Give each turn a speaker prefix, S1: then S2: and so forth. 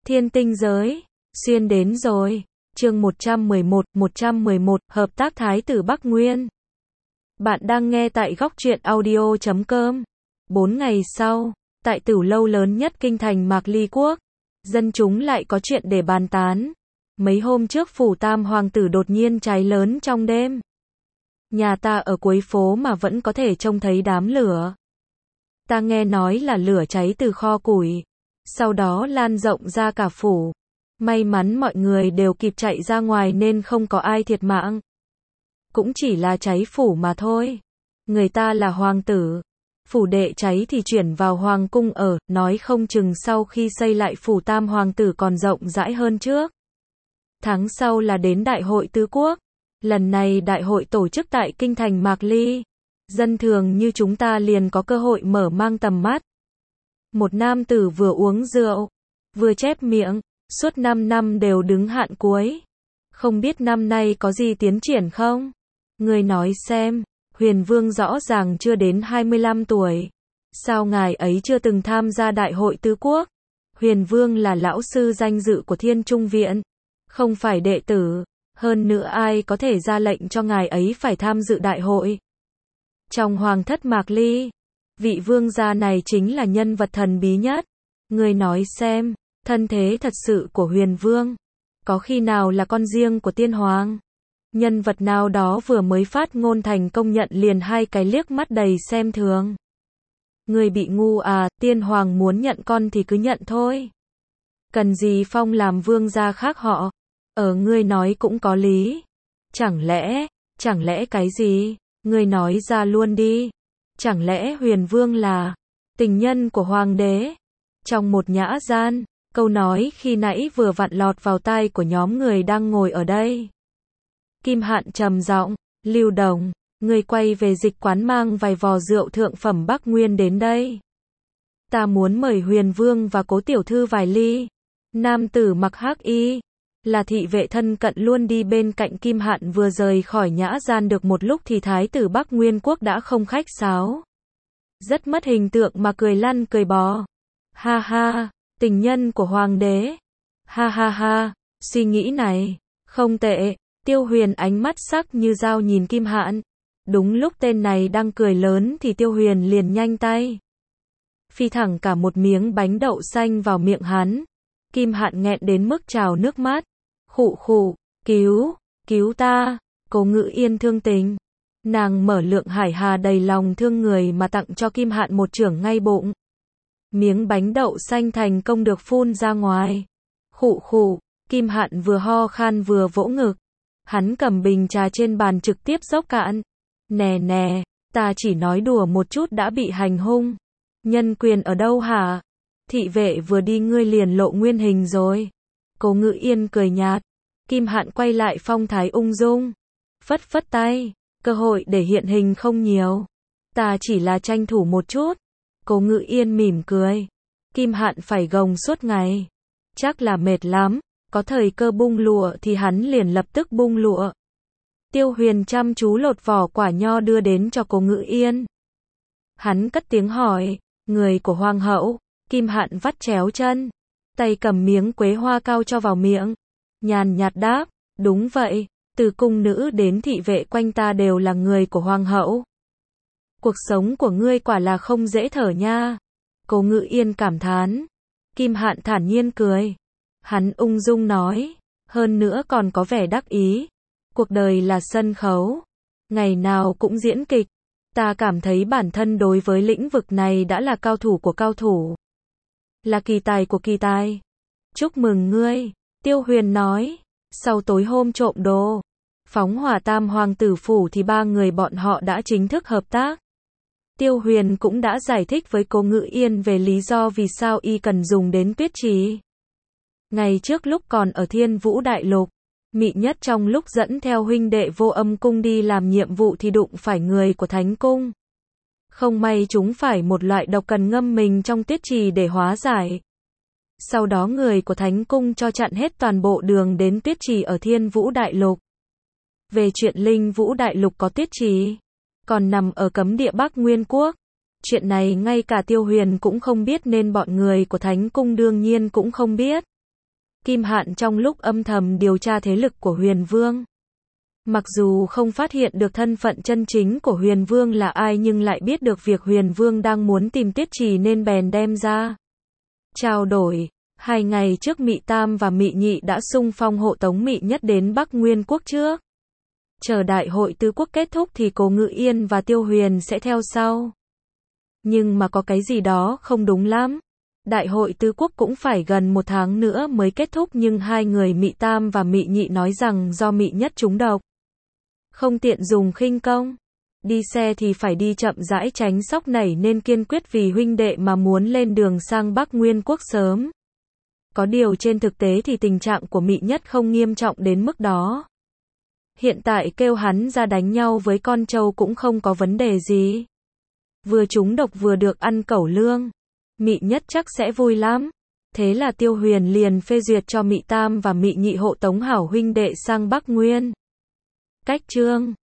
S1: Thiên tinh giới, xuyên đến rồi. Chương 111, hợp tác Thái tử Bắc Nguyên. Bạn đang nghe tại góc truyện audio.com. 4 ngày sau, tại tử lâu lớn nhất kinh thành Mạc Ly Quốc, dân chúng lại có chuyện để bàn tán. Mấy hôm trước phủ Tam hoàng tử đột nhiên cháy lớn trong đêm. Nhà ta ở cuối phố mà vẫn có thể trông thấy đám lửa. Ta nghe nói là lửa cháy từ kho củi, sau đó lan rộng ra cả phủ. May mắn mọi người đều kịp chạy ra ngoài nên không có ai thiệt mạng. Cũng chỉ là cháy phủ mà thôi. Người ta là hoàng tử. Phủ đệ cháy thì chuyển vào hoàng cung ở, nói không chừng sau khi xây lại phủ Tam hoàng tử còn rộng rãi hơn trước. Tháng sau là đến đại hội tứ quốc. Lần này đại hội tổ chức tại kinh thành Mạc Ly. Dân thường như chúng ta liền có cơ hội mở mang tầm mắt. Một nam tử vừa uống rượu, vừa chép miệng, suốt 5 năm đều đứng hạn cuối. Không biết năm nay có gì tiến triển không? Người nói xem, Huyền Vương rõ ràng chưa đến 25 tuổi. Sao ngài ấy chưa từng tham gia đại hội tứ quốc? Huyền Vương là lão sư danh dự của Thiên Trung Viện, không phải đệ tử. Hơn nữa ai có thể ra lệnh cho ngài ấy phải tham dự đại hội? Trong hoàng thất Mạc Ly, vị vương gia này chính là nhân vật thần bí nhất. Người nói xem, thân thế thật sự của Huyền Vương, có khi nào là con riêng của tiên hoàng? Nhân vật nào đó vừa mới phát ngôn thành công nhận liền 2 cái liếc mắt đầy xem thường. Người bị ngu à, tiên hoàng muốn nhận con thì cứ nhận thôi. Cần gì phong làm vương gia khác họ? Ngươi nói cũng có lý. Chẳng lẽ cái gì? Ngươi nói ra luôn đi. Chẳng lẽ Huyền Vương là tình nhân của hoàng đế? Trong một nhã gian, câu nói khi nãy vừa vặn lọt vào tai của nhóm người đang ngồi ở đây. Kim Hạn trầm giọng, Lưu Đồng, ngươi quay về dịch quán mang vài vò rượu thượng phẩm Bắc Nguyên đến đây. Ta muốn mời Huyền Vương và Cố tiểu thư vài ly. Nam tử mặc hắc y, là thị vệ thân cận luôn đi bên cạnh Kim Hạn vừa rời khỏi nhã gian được một lúc thì Thái tử Bắc Nguyên quốc đã không khách sáo. Rất mất hình tượng mà cười lăn cười bò. Ha ha, tình nhân của hoàng đế. Ha ha ha, suy nghĩ này, không tệ. Tiêu Huyền ánh mắt sắc như dao nhìn Kim Hạn. Đúng lúc tên này đang cười lớn thì Tiêu Huyền liền nhanh tay phi thẳng cả một miếng bánh đậu xanh vào miệng hắn. Kim Hạn nghẹn đến mức trào nước mắt. Khụ khụ, cứu ta. Cố Ngự Yên thương tình. Nàng mở Lượng Hải Hà đầy lòng thương người mà tặng cho Kim Hạn một chưởng ngay bụng. Miếng bánh đậu xanh thành công được phun ra ngoài. Khụ khụ, Kim Hạn vừa ho khan vừa vỗ ngực. Hắn cầm bình trà trên bàn trực tiếp dốc cạn. Nè, ta chỉ nói đùa một chút đã bị hành hung. Nhân quyền ở đâu hả? Thị vệ vừa đi ngươi liền lộ nguyên hình rồi. Cố Ngự Yên cười nhạt. Kim Hạn quay lại phong thái ung dung. Phất phất tay, cơ hội để hiện hình không nhiều. Ta chỉ là tranh thủ một chút. Cố Ngự Yên mỉm cười. Kim Hạn phải gồng suốt ngày. Chắc là mệt lắm. Có thời cơ bung lụa thì hắn liền lập tức bung lụa. Tiêu Huyền chăm chú lột vỏ quả nho đưa đến cho Cố Ngự Yên. Hắn cất tiếng hỏi, người của hoàng hậu? Kim Hạn vắt chéo chân, tay cầm miếng quế hoa cao cho vào miệng. Nhàn nhạt đáp, đúng vậy, từ cung nữ đến thị vệ quanh ta đều là người của hoàng hậu. Cuộc sống của ngươi quả là không dễ thở nha. Cố Ngự Yên cảm thán. Kim Hạn thản nhiên cười. Hắn ung dung nói, hơn nữa còn có vẻ đắc ý. Cuộc đời là sân khấu, ngày nào cũng diễn kịch. Ta cảm thấy bản thân đối với lĩnh vực này đã là cao thủ của cao thủ. Là kỳ tài của kỳ tài. Chúc mừng ngươi, Tiêu Huyền nói. Sau tối hôm trộm đồ, phóng hỏa Tam hoàng tử phủ thì 3 người bọn họ đã chính thức hợp tác. Tiêu Huyền cũng đã giải thích với Cố Ngự Yên về lý do vì sao y cần dùng đến tuyết trì. Ngày trước lúc còn ở Thiên Vũ Đại Lục, Mị Nhất trong lúc dẫn theo huynh đệ Vô Âm cung đi làm nhiệm vụ thì đụng phải người của Thánh cung. Không may chúng phải một loại độc cần ngâm mình trong tuyết trì để hóa giải. Sau đó người của Thánh cung cho chặn hết toàn bộ đường đến tuyết trì ở Thiên Vũ Đại Lục. Về chuyện Linh Vũ Đại Lục có tuyết trì, còn nằm ở cấm địa Bắc Nguyên quốc. Chuyện này ngay cả Tiêu Huyền cũng không biết nên bọn người của Thánh cung đương nhiên cũng không biết. Kim Hạn trong lúc âm thầm điều tra thế lực của Huyền Vương. Mặc dù không phát hiện được thân phận chân chính của Huyền Vương là ai nhưng lại biết được việc Huyền Vương đang muốn tìm Tiết Trì nên bèn đem ra trao đổi. 2 ngày trước Mị Tam và Mị Nhị đã xung phong hộ tống Mị Nhất đến Bắc Nguyên quốc trước. Chờ đại hội tứ quốc kết thúc thì Cố Ngự Yên và Tiêu Huyền sẽ theo sau. Nhưng mà có cái gì đó không đúng lắm. Đại hội tứ quốc cũng phải gần 1 tháng nữa mới kết thúc nhưng hai người Mị Tam và Mị Nhị nói rằng do Mị Nhất trúng độc. Không tiện dùng khinh công. Đi xe thì phải đi chậm rãi tránh sóc nảy nên kiên quyết vì huynh đệ mà muốn lên đường sang Bắc Nguyên quốc sớm. Có điều trên thực tế thì tình trạng của Mị Nhất không nghiêm trọng đến mức đó. Hiện tại kêu hắn ra đánh nhau với con trâu cũng không có vấn đề gì. Vừa trúng độc vừa được ăn cẩu lương. Mị Nhất chắc sẽ vui lắm. Thế là Tiêu Huyền liền phê duyệt cho Mị Tam và Mị Nhị hộ tống hảo huynh đệ sang Bắc Nguyên. Cách chương